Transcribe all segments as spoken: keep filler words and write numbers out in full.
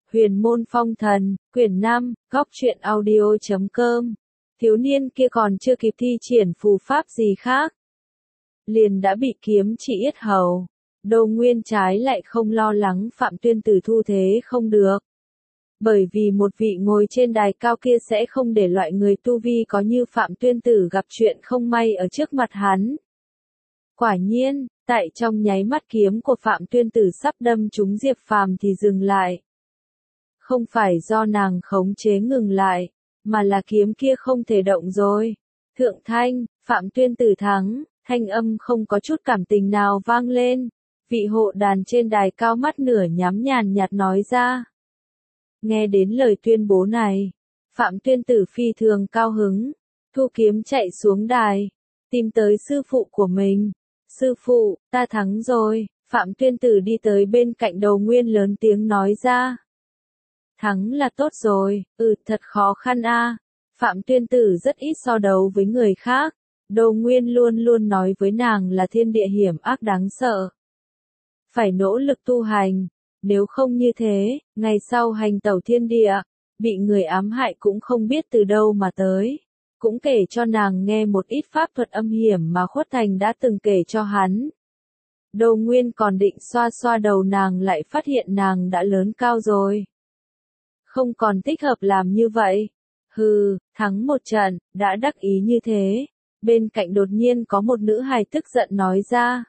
Huyền môn phong thần, quyển năm, góc truyện audio chấm com. Thiếu niên kia còn chưa kịp thi triển phù pháp gì khác, liền đã bị kiếm chỉ yết hầu. Đô Nguyên trái lại không lo lắng Phạm Tuyên Tử thu thế không được. Bởi vì một vị ngồi trên đài cao kia sẽ không để loại người tu vi có như Phạm Tuyên Tử gặp chuyện không may ở trước mặt hắn. Quả nhiên, tại trong nháy mắt kiếm của Phạm Tuyên Tử sắp đâm trúng Diệp Phàm thì dừng lại. Không phải do nàng khống chế ngừng lại, mà là kiếm kia không thể động rồi. Thượng thanh, Phạm Tuyên Tử thắng, thanh âm không có chút cảm tình nào vang lên. Vị hộ đàn trên đài cao mắt nửa nhắm nhàn nhạt nói ra. Nghe đến lời tuyên bố này, Phạm Tuyên Tử phi thường cao hứng, thu kiếm chạy xuống đài, tìm tới sư phụ của mình. Sư phụ, ta thắng rồi. Phạm Tuyên Tử đi tới bên cạnh Đầu Nguyên lớn tiếng nói ra. Thắng là tốt rồi, ừ thật khó khăn a. À. Phạm Tuyên Tử rất ít so đấu với người khác. Đầu Nguyên luôn luôn nói với nàng là thiên địa hiểm ác đáng sợ. Phải nỗ lực tu hành, nếu không như thế, ngày sau hành tẩu thiên địa, bị người ám hại cũng không biết từ đâu mà tới. Cũng kể cho nàng nghe một ít pháp thuật âm hiểm mà Khuất Thành đã từng kể cho hắn. Đầu Nguyên còn định xoa xoa đầu nàng lại phát hiện nàng đã lớn cao rồi. Không còn thích hợp làm như vậy. Hừ, thắng một trận, đã đắc ý như thế. Bên cạnh đột nhiên có một nữ hài tức giận nói ra.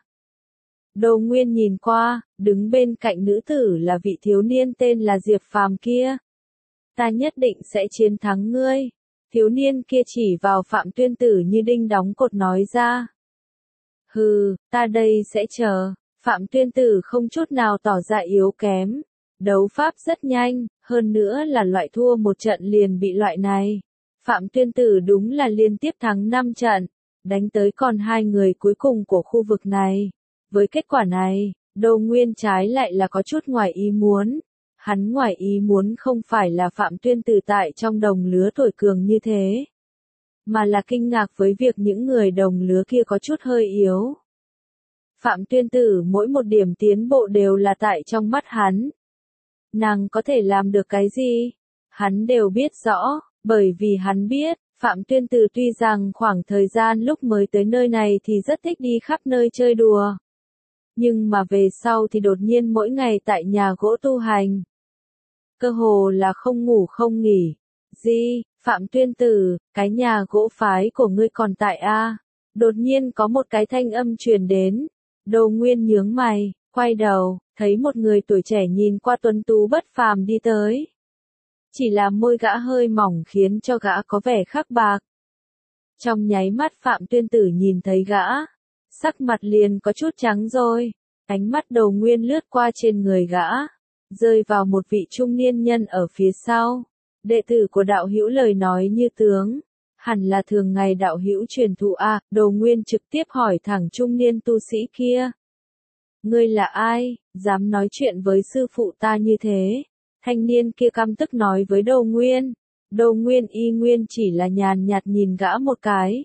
Đầu Nguyên nhìn qua, đứng bên cạnh nữ tử là vị thiếu niên tên là Diệp Phàm kia. Ta nhất định sẽ chiến thắng ngươi. Thiếu niên kia chỉ vào Phạm Tuyên Tử như đinh đóng cột nói ra. Hừ, ta đây sẽ chờ. Phạm Tuyên Tử không chút nào tỏ ra yếu kém. Đấu pháp rất nhanh, hơn nữa là loại thua một trận liền bị loại này. Phạm Tuyên Tử đúng là liên tiếp thắng năm trận, đánh tới còn hai người cuối cùng của khu vực này. Với kết quả này, Đô Nguyên trái lại là có chút ngoài ý muốn. Hắn ngoài ý muốn không phải là Phạm Tuyên Tử tại trong đồng lứa tuổi cường như thế, mà là kinh ngạc với việc những người đồng lứa kia có chút hơi yếu. Phạm Tuyên Tử mỗi một điểm tiến bộ đều là tại trong mắt hắn. Nàng có thể làm được cái gì? Hắn đều biết rõ, bởi vì hắn biết, Phạm Tuyên Tử tuy rằng khoảng thời gian lúc mới tới nơi này thì rất thích đi khắp nơi chơi đùa. Nhưng mà về sau thì đột nhiên mỗi ngày tại nhà gỗ tu hành. Cơ hồ là không ngủ không nghỉ. Gì, Phạm Tuyên Tử, cái nhà gỗ phái của ngươi còn tại a? À? Đột nhiên có một cái thanh âm truyền đến. Đầu Nguyên nhướng mày, quay đầu, thấy một người tuổi trẻ nhìn qua tuấn tú bất phàm đi tới. Chỉ là môi gã hơi mỏng khiến cho gã có vẻ khắc bạc. Trong nháy mắt Phạm Tuyên Tử nhìn thấy gã, sắc mặt liền có chút trắng rồi. Ánh mắt Đầu Nguyên lướt qua trên người gã, rơi vào một vị trung niên nhân ở phía sau. Đệ tử của đạo hữu lời nói như tướng, hẳn là thường ngày đạo hữu truyền thụ a. À, Đầu Nguyên trực tiếp hỏi thẳng trung niên tu sĩ kia. Ngươi là ai, dám nói chuyện với sư phụ ta như thế? Thanh niên kia căm tức nói với Đầu Nguyên. Đầu Nguyên y nguyên chỉ là nhàn nhạt nhìn gã một cái.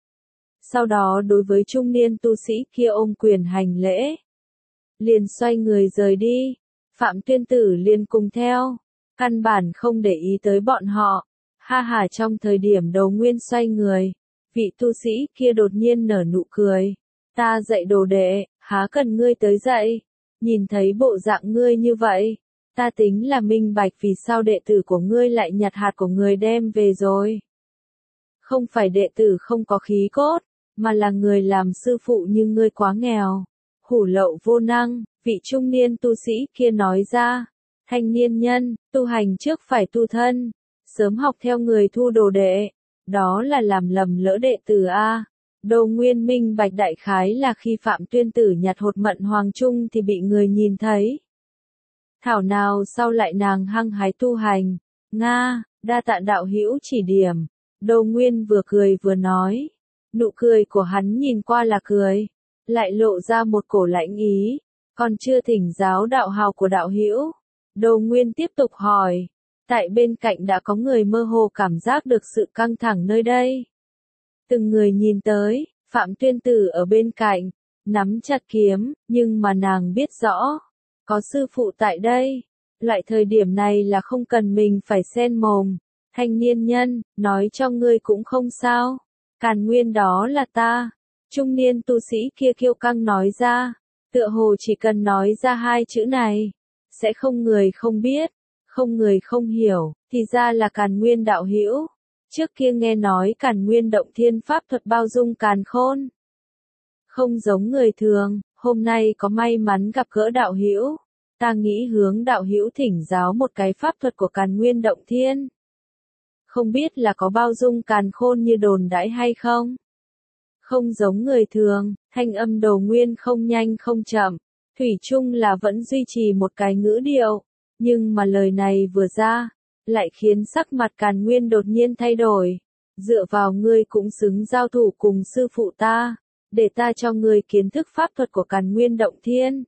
Sau đó đối với trung niên tu sĩ kia ôm quyền hành lễ. Liền xoay người rời đi. Phạm Tuyên Tử liền cùng theo. Căn bản không để ý tới bọn họ. Ha ha, trong thời điểm Đầu Nguyên xoay người, vị tu sĩ kia đột nhiên nở nụ cười. Ta dạy đồ đệ, há cần ngươi tới dạy. Nhìn thấy bộ dạng ngươi như vậy, ta tính là minh bạch vì sao đệ tử của ngươi lại nhặt hạt của người đem về rồi. Không phải đệ tử không có khí cốt, mà là người làm sư phụ như ngươi quá nghèo. Hủ lậu vô năng, vị trung niên tu sĩ kia nói ra. Thanh niên nhân, tu hành trước phải tu thân, sớm học theo người thu đồ đệ, đó là làm lầm lỡ đệ tử a. Đầu Nguyên minh bạch đại khái là khi Phạm Tuyên Tử nhặt hột mận hoàng trung thì bị người nhìn thấy. Thảo nào sau lại nàng hăng hái tu hành. Nga, đa tạ đạo hữu chỉ điểm. Đầu Nguyên vừa cười vừa nói. Nụ cười của hắn nhìn qua là cười, lại lộ ra một cổ lãnh ý. Còn chưa thỉnh giáo đạo hào của đạo hữu. Đầu Nguyên tiếp tục hỏi. Tại bên cạnh đã có người mơ hồ cảm giác được sự căng thẳng nơi đây. Từng người nhìn tới, Phạm Tuyên Tử ở bên cạnh, nắm chặt kiếm, nhưng mà nàng biết rõ. Có sư phụ tại đây. Loại thời điểm này là không cần mình phải xen mồm. Thanh niên nhân, nói cho ngươi cũng không sao. Càn Nguyên đó là ta. Trung niên tu sĩ kia kiêu căng nói ra. Tựa hồ chỉ cần nói ra hai chữ này. Sẽ không người không biết. Không người không hiểu. Thì ra là Càn Nguyên đạo hữu. Trước kia nghe nói Càn Nguyên động thiên pháp thuật bao dung càn khôn. Không giống người thường. Hôm nay có may mắn gặp gỡ đạo hữu. Ta nghĩ hướng đạo hữu thỉnh giáo một cái pháp thuật của Càn Nguyên động thiên. Không biết là có bao dung càn khôn như đồn đãi hay không? Không giống người thường, thanh âm Đồ Nguyên không nhanh không chậm, thủy chung là vẫn duy trì một cái ngữ điệu, nhưng mà lời này vừa ra, lại khiến sắc mặt Càn Nguyên đột nhiên thay đổi. Dựa vào ngươi cũng xứng giao thủ cùng sư phụ ta, để ta cho ngươi kiến thức pháp thuật của Càn Nguyên động thiên.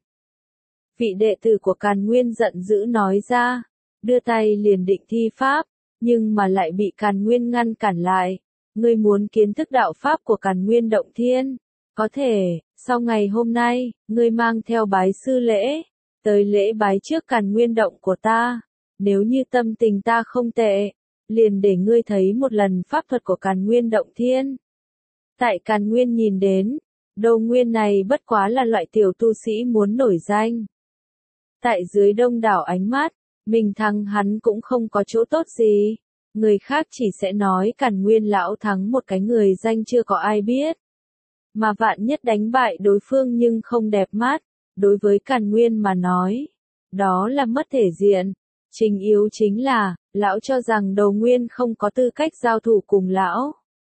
Vị đệ tử của Càn Nguyên giận dữ nói ra, đưa tay liền định thi pháp, nhưng mà lại bị Càn Nguyên ngăn cản lại. Ngươi muốn kiến thức đạo pháp của Càn Nguyên động thiên? Có thể, sau ngày hôm nay, ngươi mang theo bái sư lễ, tới lễ bái trước Càn Nguyên động của ta. Nếu như tâm tình ta không tệ, liền để ngươi thấy một lần pháp thuật của Càn Nguyên động thiên. Tại Càn Nguyên nhìn đến, Đồ Nguyên này bất quá là loại tiểu tu sĩ muốn nổi danh. Tại dưới đông đảo ánh mắt, mình thắng hắn cũng không có chỗ tốt gì. Người khác chỉ sẽ nói Càn Nguyên lão thắng một cái người danh chưa có ai biết. Mà vạn nhất đánh bại đối phương nhưng không đẹp mắt, đối với Càn Nguyên mà nói. Đó là mất thể diện. Chính yếu chính là, lão cho rằng Đồ Nguyên không có tư cách giao thủ cùng lão.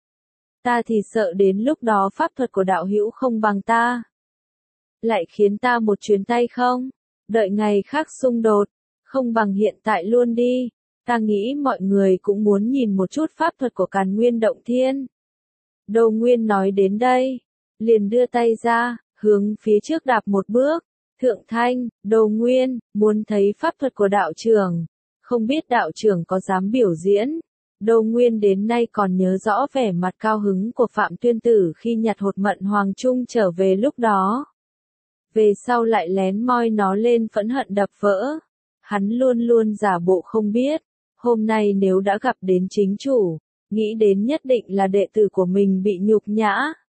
Ta thì sợ đến lúc đó pháp thuật của đạo hữu không bằng ta. Lại khiến ta một chuyến tay không? Đợi ngày khác xung đột, không bằng hiện tại luôn đi. Ta nghĩ mọi người cũng muốn nhìn một chút pháp thuật của Càn Nguyên động thiên. Đồ Nguyên nói đến đây, liền đưa tay ra, hướng phía trước đạp một bước. Thượng Thanh, Đồ Nguyên, muốn thấy pháp thuật của đạo trưởng. Không biết đạo trưởng có dám biểu diễn. Đồ Nguyên đến nay còn nhớ rõ vẻ mặt cao hứng của Phạm Tuyên Tử khi nhặt hột mận Hoàng Trung trở về lúc đó. Về sau lại lén moi nó lên phẫn hận đập vỡ. Hắn luôn luôn giả bộ không biết. Hôm nay nếu đã gặp đến chính chủ, nghĩ đến nhất định là đệ tử của mình bị nhục nhã.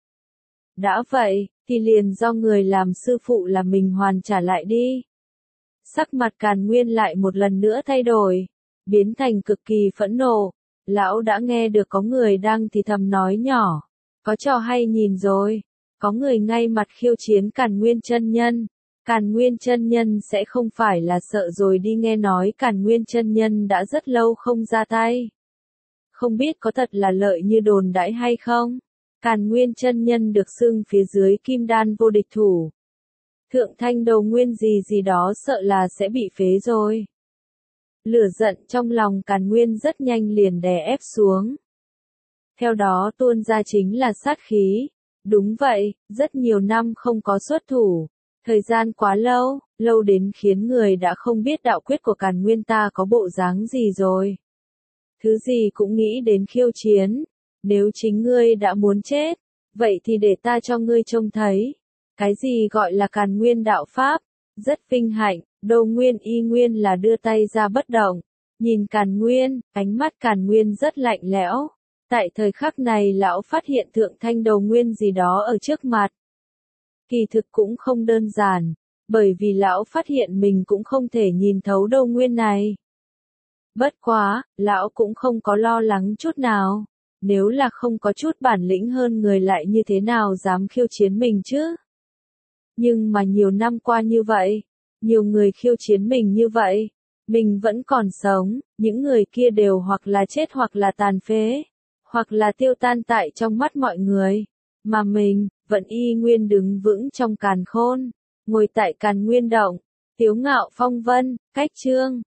Đã vậy, thì liền do người làm sư phụ là mình hoàn trả lại đi. Sắc mặt Càn Nguyên lại một lần nữa thay đổi, biến thành cực kỳ phẫn nộ. Lão đã nghe được có người đang thì thầm nói nhỏ, có trò hay nhìn rồi, có người ngay mặt khiêu chiến Càn Nguyên chân nhân. Càn Nguyên chân nhân sẽ không phải là sợ rồi đi, nghe nói Càn Nguyên chân nhân đã rất lâu không ra tay. Không biết có thật là lợi như đồn đãi hay không? Càn Nguyên chân nhân được xưng phía dưới kim đan vô địch thủ. Thượng Thanh Đồ Nguyên gì gì đó sợ là sẽ bị phế rồi. Lửa giận trong lòng Càn Nguyên rất nhanh liền đè ép xuống. Theo đó tuôn ra chính là sát khí. Đúng vậy, rất nhiều năm không có xuất thủ. Thời gian quá lâu, lâu đến khiến người đã không biết đạo quyết của Càn Nguyên ta có bộ dáng gì rồi. Thứ gì cũng nghĩ đến khiêu chiến. Nếu chính ngươi đã muốn chết, vậy thì để ta cho ngươi trông thấy. Cái gì gọi là Càn Nguyên đạo pháp? Rất vinh hạnh, Đồ Nguyên y nguyên là đưa tay ra bất động. Nhìn Càn Nguyên, ánh mắt Càn Nguyên rất lạnh lẽo. Tại thời khắc này lão phát hiện Thượng Thanh Đồ Nguyên gì đó ở trước mặt. Kỳ thực cũng không đơn giản, bởi vì lão phát hiện mình cũng không thể nhìn thấu Đồ Nguyên này. Bất quá, lão cũng không có lo lắng chút nào. Nếu là không có chút bản lĩnh hơn người lại như thế nào dám khiêu chiến mình chứ? Nhưng mà nhiều năm qua như vậy, nhiều người khiêu chiến mình như vậy, mình vẫn còn sống, những người kia đều hoặc là chết hoặc là tàn phế, hoặc là tiêu tan tại trong mắt mọi người, mà mình vẫn y nguyên đứng vững trong càn khôn, ngồi tại Càn Nguyên động, tiếu ngạo phong vân, cách chương